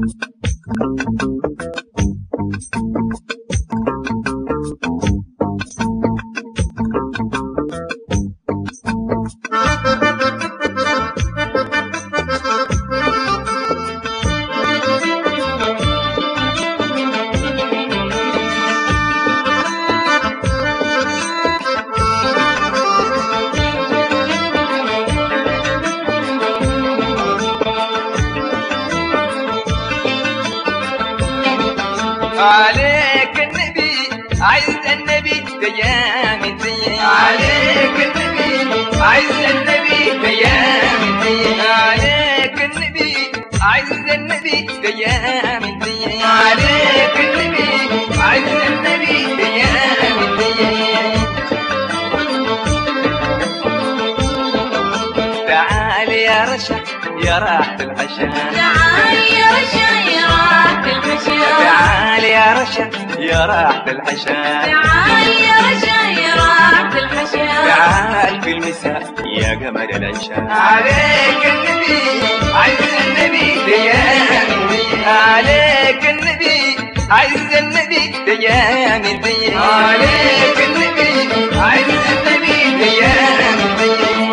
عليك النبي عز النبي تيام الدين، عليك النبي عز النبي تيام الدين، عليك النبي عز النبي تيام الدين، عليك النبي عز النبي تيام الدين. تعال يا رشا يا راحة العشاء، تعال يا رشا يا راحة العشاء، تعال يا رشا يا راحة العشاء، تعال يا رشا يا راحة العشاء، تعال في المساء يا قمر العشاء. عليك النبي عز النبي تيام الدين، عليك النبي عز النبي تيام الدين، عليك النبي عز النبي تيام الدين.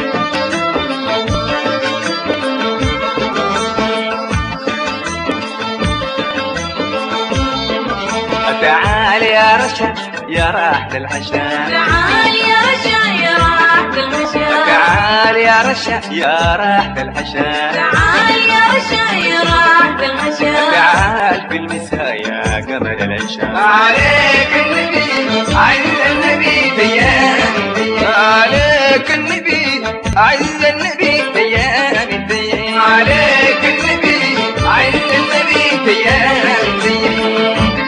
تعال يا رشا يا راحة العشاء، تعال يا رشا يا راحة العشاء، تعال يا رشا يا راحة العشاء، تعال يا رشا يا راحة العشاء، تعال في المساء يا قمر العشاء. عليك النبي عز النبي تيام الدين، عليك النبي عز النبي تيام الدين، عليك النبي عز النبي تيام الدين.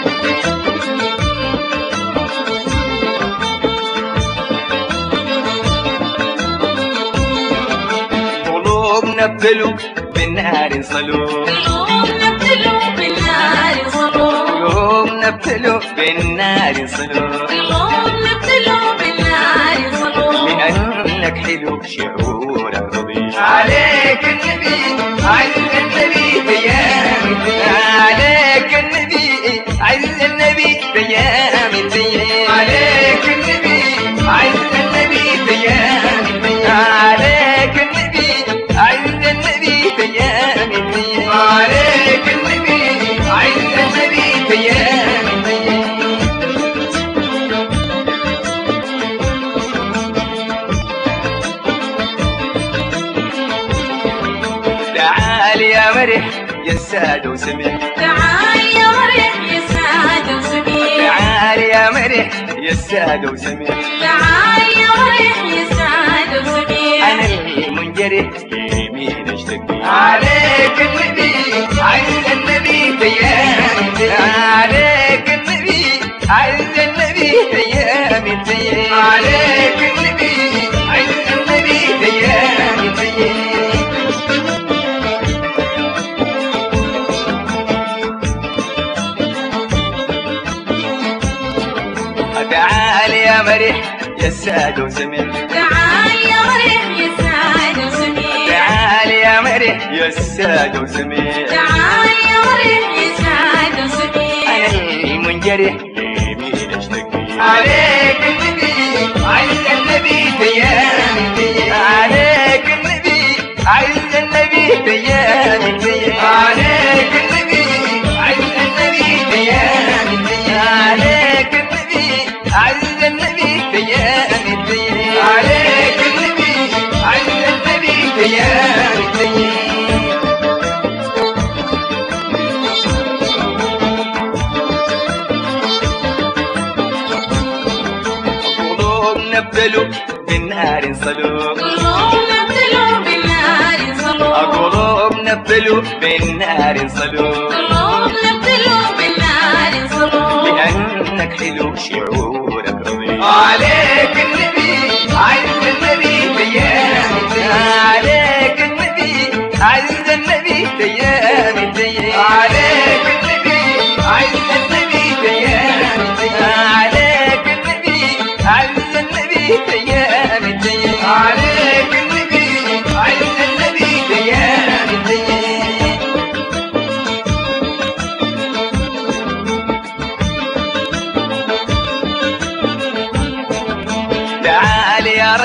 قلوبنا بتلو بالنار صلوب، قلوبنا بتلو بالنار صلوب، قلوبنا بتلو بالنار صلوب، قلوبنا بتلو بالنار صلوب، لأنك حلو شعورك رضيع. عليك النبي عز النبي تيام الدين، عليك النبي عز النبي تيام الدين، عليك النبي عز النبي تيام الدين، عليك النبي عز النبي تيام الدين، عليك النبي عز النبي تيام الدين. تعال يا مرح يا ساد وسمير، تعال يا مرح يا سعد وسمير، تعال يا مرح يا ساد وسمير، تعال يا مرح يا سعد وسمير، أنا المنجرح يمين اشتكي. عليك النبي عز النبي تيام الدين، عليك النبي عز النبي تيام الدين، عليك النبي عز النبي تيام الدين. تعال يا مرح يا ساد وسمير، تعال يا مرح يا سعد وسمير، تعال يا مرح يا ساد وسمير، تعال يا مرح يا سعد وسمير، أنا المنجرح يمين اشتكي. عليك النبي عز النبي تيام الدين، عليك النبي عز النبي تيام الدين، عليك النبي عز النبي تيام الدين، عليك النبي عز النبي تيام الدين، عليك النبي عز النبي تيام الدين. قلوبنا بتلو بالنار صلوب، قلوبنا بتلو بالنار صلوب، قلوبنا بتلو بالنار صلوب، قلوبنا بتلو بالنار صلوب، لأنك حلو شعورك رضيع. عليك النبي عز النبي تيام الدين، عليك النبي عز النبي تيام الدين، عليك النبي عز النبي تيام الدين، عليك النبي عز النبي تيام الدين، عليك النبي عز النبي تيام الدين.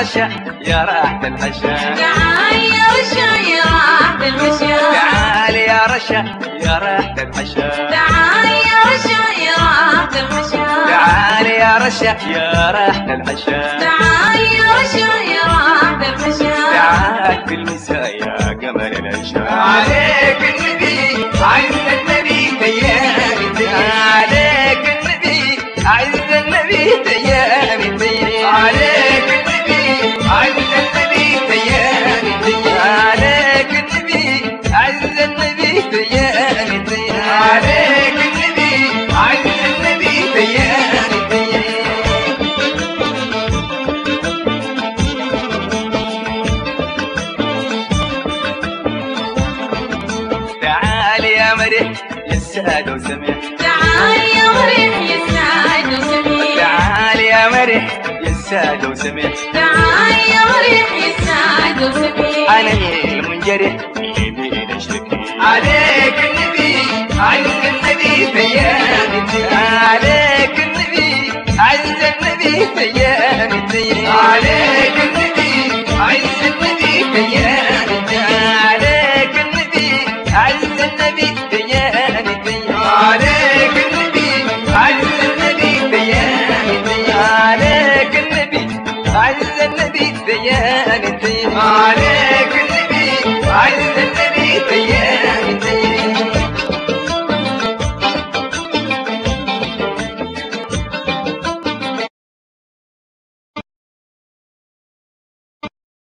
رشا يا راحة العشا تعال يا رشا يا راحة العشا تعال يا رشا يا راحة العشا تعال يا رشا يا راحة العشا تعال يا رشا يا راحة العشا تعال يا رشا يا راحة العشا تعال في المساء يا قمر العشاء عليك النبي عز النبي تيامي عليك النبي عز النبي تيامي عليك النبي عز النبي تيامي عليك النبي عز النبي تيامي عليك النبي عز النبي تيامي تعال يا مريح يا السعد وسميح تعال يا مريح يا سعد وسميح تعال يا مريح يا السعد وسميح تعال يا مريح يا سعد وسميح أنا المنجرح اللي بين اشتكي عليك